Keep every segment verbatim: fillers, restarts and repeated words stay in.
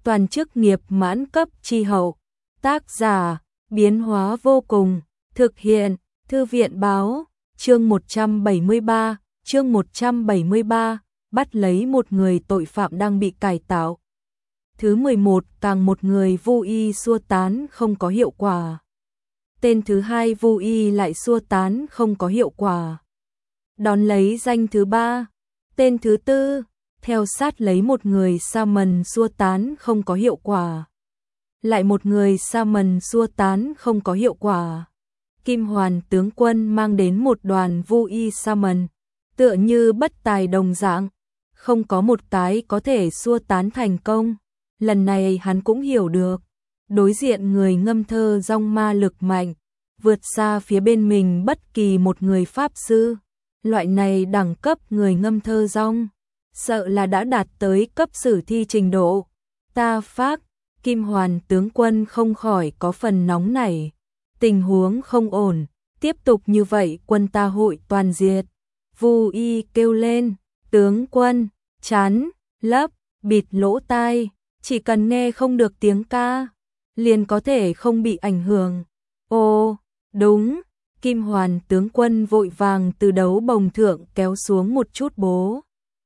toàn chức nghiệp mãn cấp chi hậu. Tác giả, biến hóa vô cùng, thực hiện, Thư viện báo, chương một trăm bảy mươi ba, chương một trăm bảy mươi ba, bắt lấy một người tội phạm đang bị cải tạo. Thứ mười một, càng một người vô y xua tán không có hiệu quả. Tên thứ hai vô y lại xua tán không có hiệu quả. Đón lấy danh thứ ba, tên thứ tư, theo sát lấy một người Saman xua tán không có hiệu quả. Lại một người Saman xua tán không có hiệu quả. Kim Hoàn tướng quân mang đến một đoàn vô y Saman, tựa như bất tài đồng dạng, không có một cái có thể xua tán thành công. Lần này hắn cũng hiểu được, đối diện người ngâm thơ rong ma lực mạnh, vượt xa phía bên mình bất kỳ một người pháp sư. Loại này đẳng cấp người ngâm thơ rong, sợ là đã đạt tới cấp sử thi trình độ. Ta phác, Kim Hoàn tướng quân không khỏi có phần nóng nảy. Tình huống không ổn, tiếp tục như vậy quân ta hội toàn diệt. Vu y kêu lên, tướng quân, chán, lấp, bịt lỗ tai, chỉ cần nghe không được tiếng ca, liền có thể không bị ảnh hưởng. Ô, đúng, Kim Hoàn tướng quân vội vàng từ đấu bồng thượng kéo xuống một chút bố.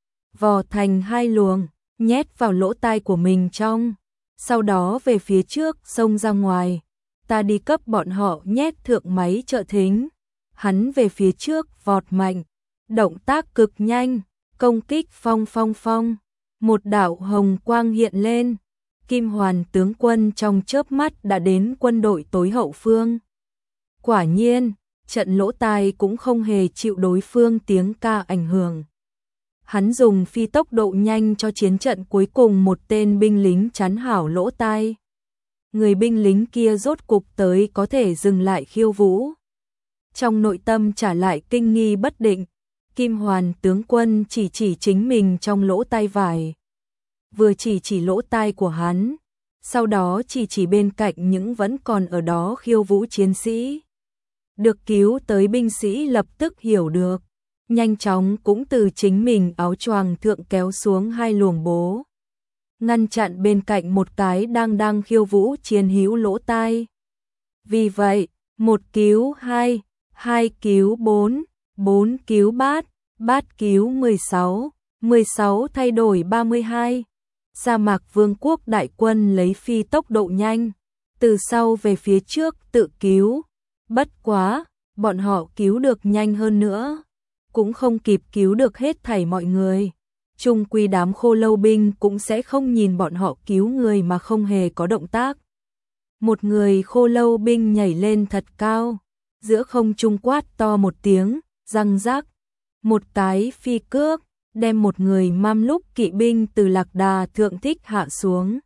Vò thành hai luồng, nhét vào lỗ tai của mình trong, sau đó về phía trước xông ra ngoài. Ta đi cấp bọn họ nhét thượng máy trợ thính. Hắn về phía trước vọt mạnh, động tác cực nhanh, công kích phong phong phong. Một đạo hồng quang hiện lên, Kim Hoàn tướng quân trong chớp mắt đã đến quân đội tối hậu phương. Quả nhiên, trận lỗ tai cũng không hề chịu đối phương tiếng ca ảnh hưởng. Hắn dùng phi tốc độ nhanh cho chiến trận cuối cùng một tên binh lính chắn hảo lỗ tai. Người binh lính kia rốt cục tới có thể dừng lại khiêu vũ. Trong nội tâm trả lại kinh nghi bất định, Kim Hoàn tướng quân chỉ chỉ chính mình trong lỗ tai vải. Vừa chỉ chỉ lỗ tai của hắn, sau đó chỉ chỉ bên cạnh những vẫn còn ở đó khiêu vũ chiến sĩ. Được cứu tới binh sĩ lập tức hiểu được, nhanh chóng cũng từ chính mình áo choàng thượng kéo xuống hai luồng bố, ngăn chặn bên cạnh một cái đang đang khiêu vũ chiến hữu lỗ tai. Vì vậy, một cứu hai, hai cứu bốn, bốn cứu bát, bát cứu mười sáu, mười sáu thay đổi ba mươi hai. Sa mạc vương quốc đại quân lấy phi tốc độ nhanh, từ sau về phía trước tự cứu. Bất quá, bọn họ cứu được nhanh hơn nữa, cũng không kịp cứu được hết thảy mọi người. Chung quy đám khô lâu binh cũng sẽ không nhìn bọn họ cứu người mà không hề có động tác. Một người khô lâu binh nhảy lên thật cao, giữa không trung quát to một tiếng, răng rắc. Một cái phi cước, đem một người mam lúc kỵ binh từ lạc đà thượng thích hạ xuống.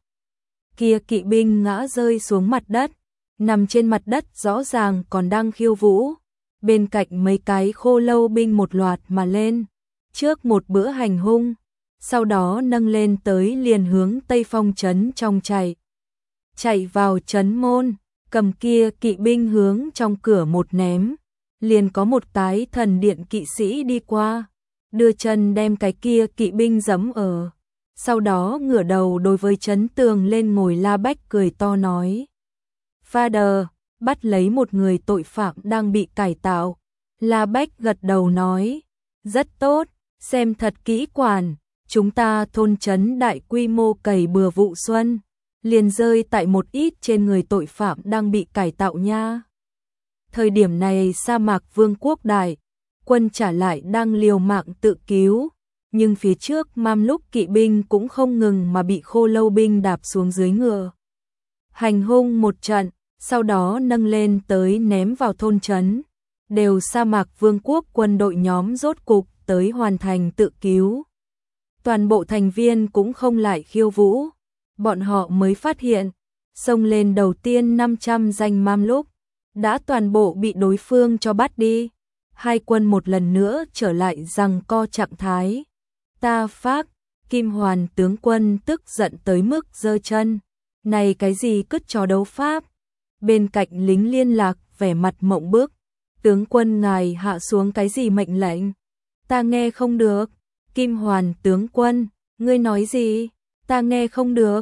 Kia kỵ binh ngã rơi xuống mặt đất, nằm trên mặt đất rõ ràng còn đang khiêu vũ. Bên cạnh mấy cái khô lâu binh một loạt mà lên, trước một bữa hành hung, sau đó nâng lên tới liền hướng Tây Phong trấn trong chạy. Chạy vào trấn môn, cầm kia kỵ binh hướng trong cửa một ném, liền có một cái thần điện kỵ sĩ đi qua, đưa chân đem cái kia kỵ binh giẫm ở, sau đó ngửa đầu đối với trấn tường lên ngồi La Bách cười to nói: "Father, bắt lấy một người tội phạm đang bị cải tạo." La Bách gật đầu nói: "Rất tốt, xem thật kỹ quản, chúng ta thôn trấn đại quy mô cày bừa vụ xuân, liền rơi tại một ít trên người tội phạm đang bị cải tạo nha." Thời điểm này sa mạc vương quốc đại quân trả lại đang liều mạng tự cứu, nhưng phía trước mam lúc kỵ binh cũng không ngừng mà bị khô lâu binh đạp xuống dưới ngựa. Hành hung một trận, sau đó nâng lên tới ném vào thôn trấn. Đều sa mạc vương quốc quân đội nhóm rốt cục tới hoàn thành tự cứu. Toàn bộ thành viên cũng không lại khiêu vũ. Bọn họ mới phát hiện, xông lên đầu tiên năm trăm danh mam lúc, đã toàn bộ bị đối phương cho bắt đi. Hai quân một lần nữa trở lại giằng co trạng thái. Ta phác, Kim Hoàn tướng quân tức giận tới mức giơ chân. Này cái gì cứt trò đấu pháp? Bên cạnh lính liên lạc vẻ mặt mộng bức. Tướng quân ngài hạ xuống cái gì mệnh lệnh? Ta nghe không được. Kim Hoàn tướng quân, ngươi nói gì? Ta nghe không được.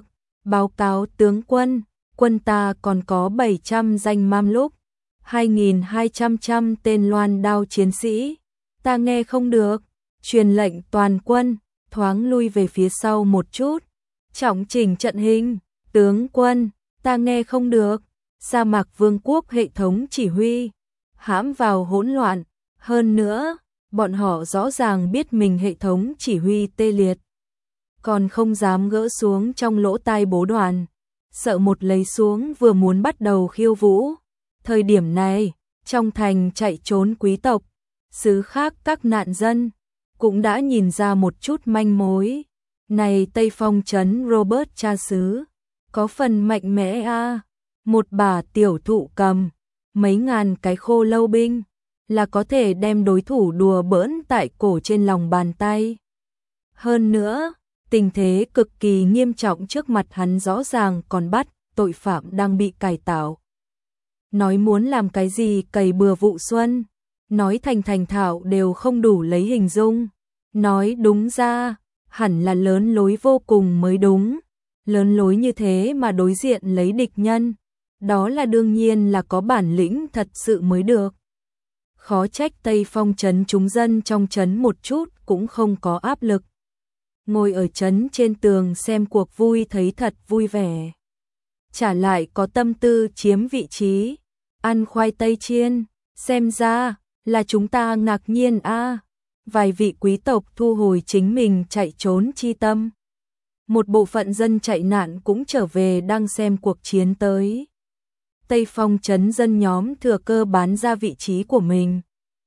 Báo cáo tướng quân, quân ta còn có bảy trăm danh mam lúc, hai nghìn hai trăm trăm tên loan đao chiến sĩ. Ta nghe không được, truyền lệnh toàn quân, thoáng lui về phía sau một chút, trọng chỉnh trận hình. Tướng quân, ta nghe không được, sa mạc vương quốc hệ thống chỉ huy, hãm vào hỗn loạn. Hơn nữa, bọn họ rõ ràng biết mình hệ thống chỉ huy tê liệt, còn không dám gỡ xuống trong lỗ tai bố đoàn, sợ một lấy xuống vừa muốn bắt đầu khiêu vũ. Thời điểm này, trong thành chạy trốn quý tộc, xứ khác các nạn dân, cũng đã nhìn ra một chút manh mối. Này Tây Phong trấn Robert cha xứ, có phần mạnh mẽ a, à. Một bả tiểu thụ cầm, mấy ngàn cái khô lâu binh, là có thể đem đối thủ đùa bỡn tại cổ trên lòng bàn tay. Hơn nữa, tình thế cực kỳ nghiêm trọng trước mặt hắn rõ ràng còn bắt tội phạm đang bị cải tạo. Nói muốn làm cái gì cày bừa vụ xuân, nói thành thành thạo đều không đủ lấy hình dung. Nói đúng ra, hẳn là lớn lối vô cùng mới đúng. Lớn lối như thế mà đối diện lấy địch nhân, đó là đương nhiên là có bản lĩnh thật sự mới được. Khó trách Tây Phong trấn chúng dân trong trấn một chút cũng không có áp lực. Ngồi ở trấn trên tường xem cuộc vui thấy thật vui vẻ. Trả lại có tâm tư chiếm vị trí, ăn khoai tây chiên, xem ra là chúng ta ngạc nhiên a. À. Vài vị quý tộc thu hồi chính mình chạy trốn chi tâm. Một bộ phận dân chạy nạn cũng trở về đang xem cuộc chiến tới. Tây Phong trấn dân nhóm thừa cơ bán ra vị trí của mình.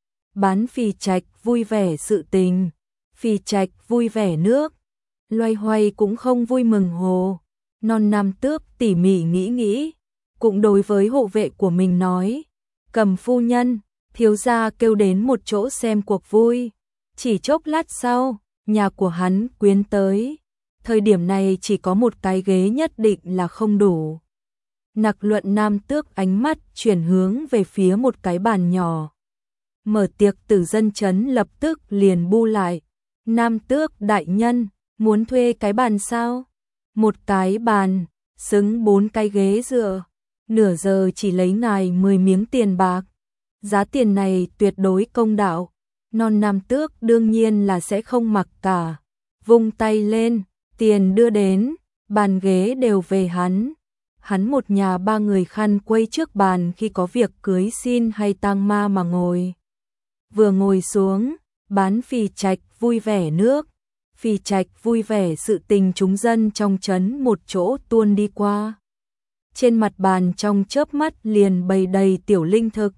Bán phì trạch vui vẻ sự tình, phì trạch vui vẻ nước, loay hoay cũng không vui mừng hồ. Non Nam Tước tỉ mỉ nghĩ nghĩ, cũng đối với hộ vệ của mình nói, Cầm phu nhân, thiếu gia kêu đến một chỗ xem cuộc vui. Chỉ chốc lát sau, nhà của hắn quyến tới. Thời điểm này chỉ có một cái ghế nhất định là không đủ. Nặc Luận Nam Tước ánh mắt chuyển hướng về phía một cái bàn nhỏ. Mở tiệc tử dân chấn lập tức liền bu lại. Nam Tước đại nhân, muốn thuê cái bàn sao? Một cái bàn, xứng bốn cái ghế dựa. Nửa giờ chỉ lấy ngài mười miếng tiền bạc. Giá tiền này tuyệt đối công đạo. Non Nam Tước đương nhiên là sẽ không mặc cả. Vung tay lên, tiền đưa đến, bàn ghế đều về hắn. Hắn một nhà ba người khăn quây trước bàn khi có việc cưới xin hay tang ma mà ngồi. Vừa ngồi xuống, bán phì trạch vui vẻ nước. Phì trạch vui vẻ sự tình chúng dân trong trấn một chỗ tuôn đi qua. Trên mặt bàn trong chớp mắt liền bày đầy tiểu linh thực.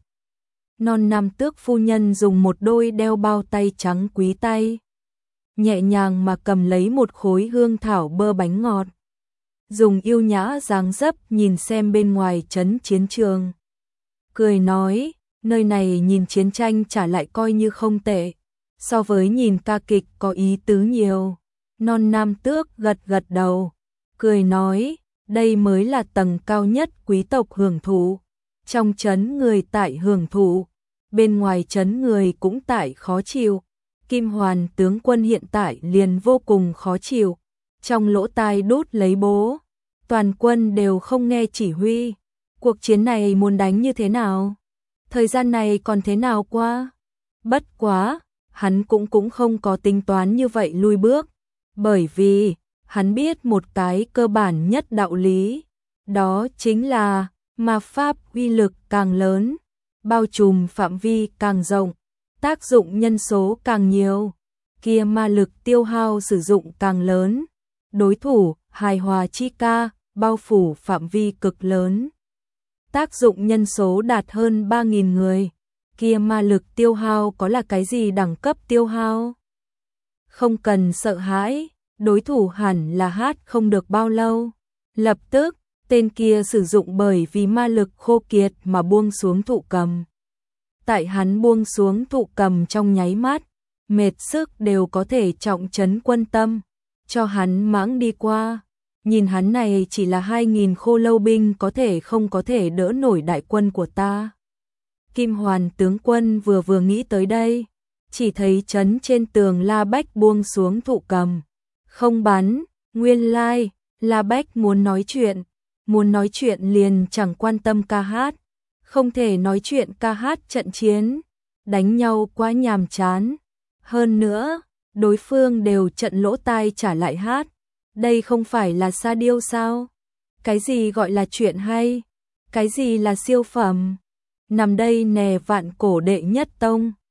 Non Nam Tước phu nhân dùng một đôi đeo bao tay trắng quý tay, nhẹ nhàng mà cầm lấy một khối hương thảo bơ bánh ngọt. Dùng yêu nhã dáng dấp nhìn xem bên ngoài trấn chiến trường. Cười nói, nơi này nhìn chiến tranh trả lại coi như không tệ, so với nhìn ca kịch có ý tứ nhiều. Non Nam Tước gật gật đầu, cười nói, đây mới là tầng cao nhất quý tộc hưởng thụ. Trong trấn người tại hưởng thụ, bên ngoài trấn người cũng tại khó chịu. Kim Hoàn tướng quân hiện tại liền vô cùng khó chịu, trong lỗ tai đút lấy bố, toàn quân đều không nghe chỉ huy. Cuộc chiến này muốn đánh như thế nào? Thời gian này còn thế nào qua? Bất quá, hắn cũng cũng không có tính toán như vậy lui bước, bởi vì hắn biết một cái cơ bản nhất đạo lý, đó chính là ma pháp uy lực càng lớn, bao trùm phạm vi càng rộng, tác dụng nhân số càng nhiều, kia ma lực tiêu hao sử dụng càng lớn, đối thủ hài hòa chi ca, bao phủ phạm vi cực lớn. Tác dụng nhân số đạt hơn ba nghìn người, kia ma lực tiêu hao có là cái gì đẳng cấp tiêu hao? Không cần sợ hãi, đối thủ hẳn là hát không được bao lâu. Lập tức, tên kia sử dụng bởi vì ma lực khô kiệt mà buông xuống thụ cầm. Tại hắn buông xuống thụ cầm trong nháy mắt, mệt sức đều có thể trọng trấn quân tâm, cho hắn mãng đi qua. Nhìn hắn này chỉ là hai nghìn khô lâu binh có thể không có thể đỡ nổi đại quân của ta. Kim Hoàn tướng quân vừa vừa nghĩ tới đây, chỉ thấy trấn trên tường La Bách buông xuống thụ cầm. Không bắn, nguyên lai, La Bách muốn nói chuyện, muốn nói chuyện liền chẳng quan tâm ca hát, không thể nói chuyện ca hát trận chiến, đánh nhau quá nhàm chán. Hơn nữa, đối phương đều trận lỗ tai trả lại hát, đây không phải là sa điêu sao? Cái gì gọi là chuyện hay? Cái gì là siêu phẩm? Nằm đây nè vạn cổ đệ nhất tông.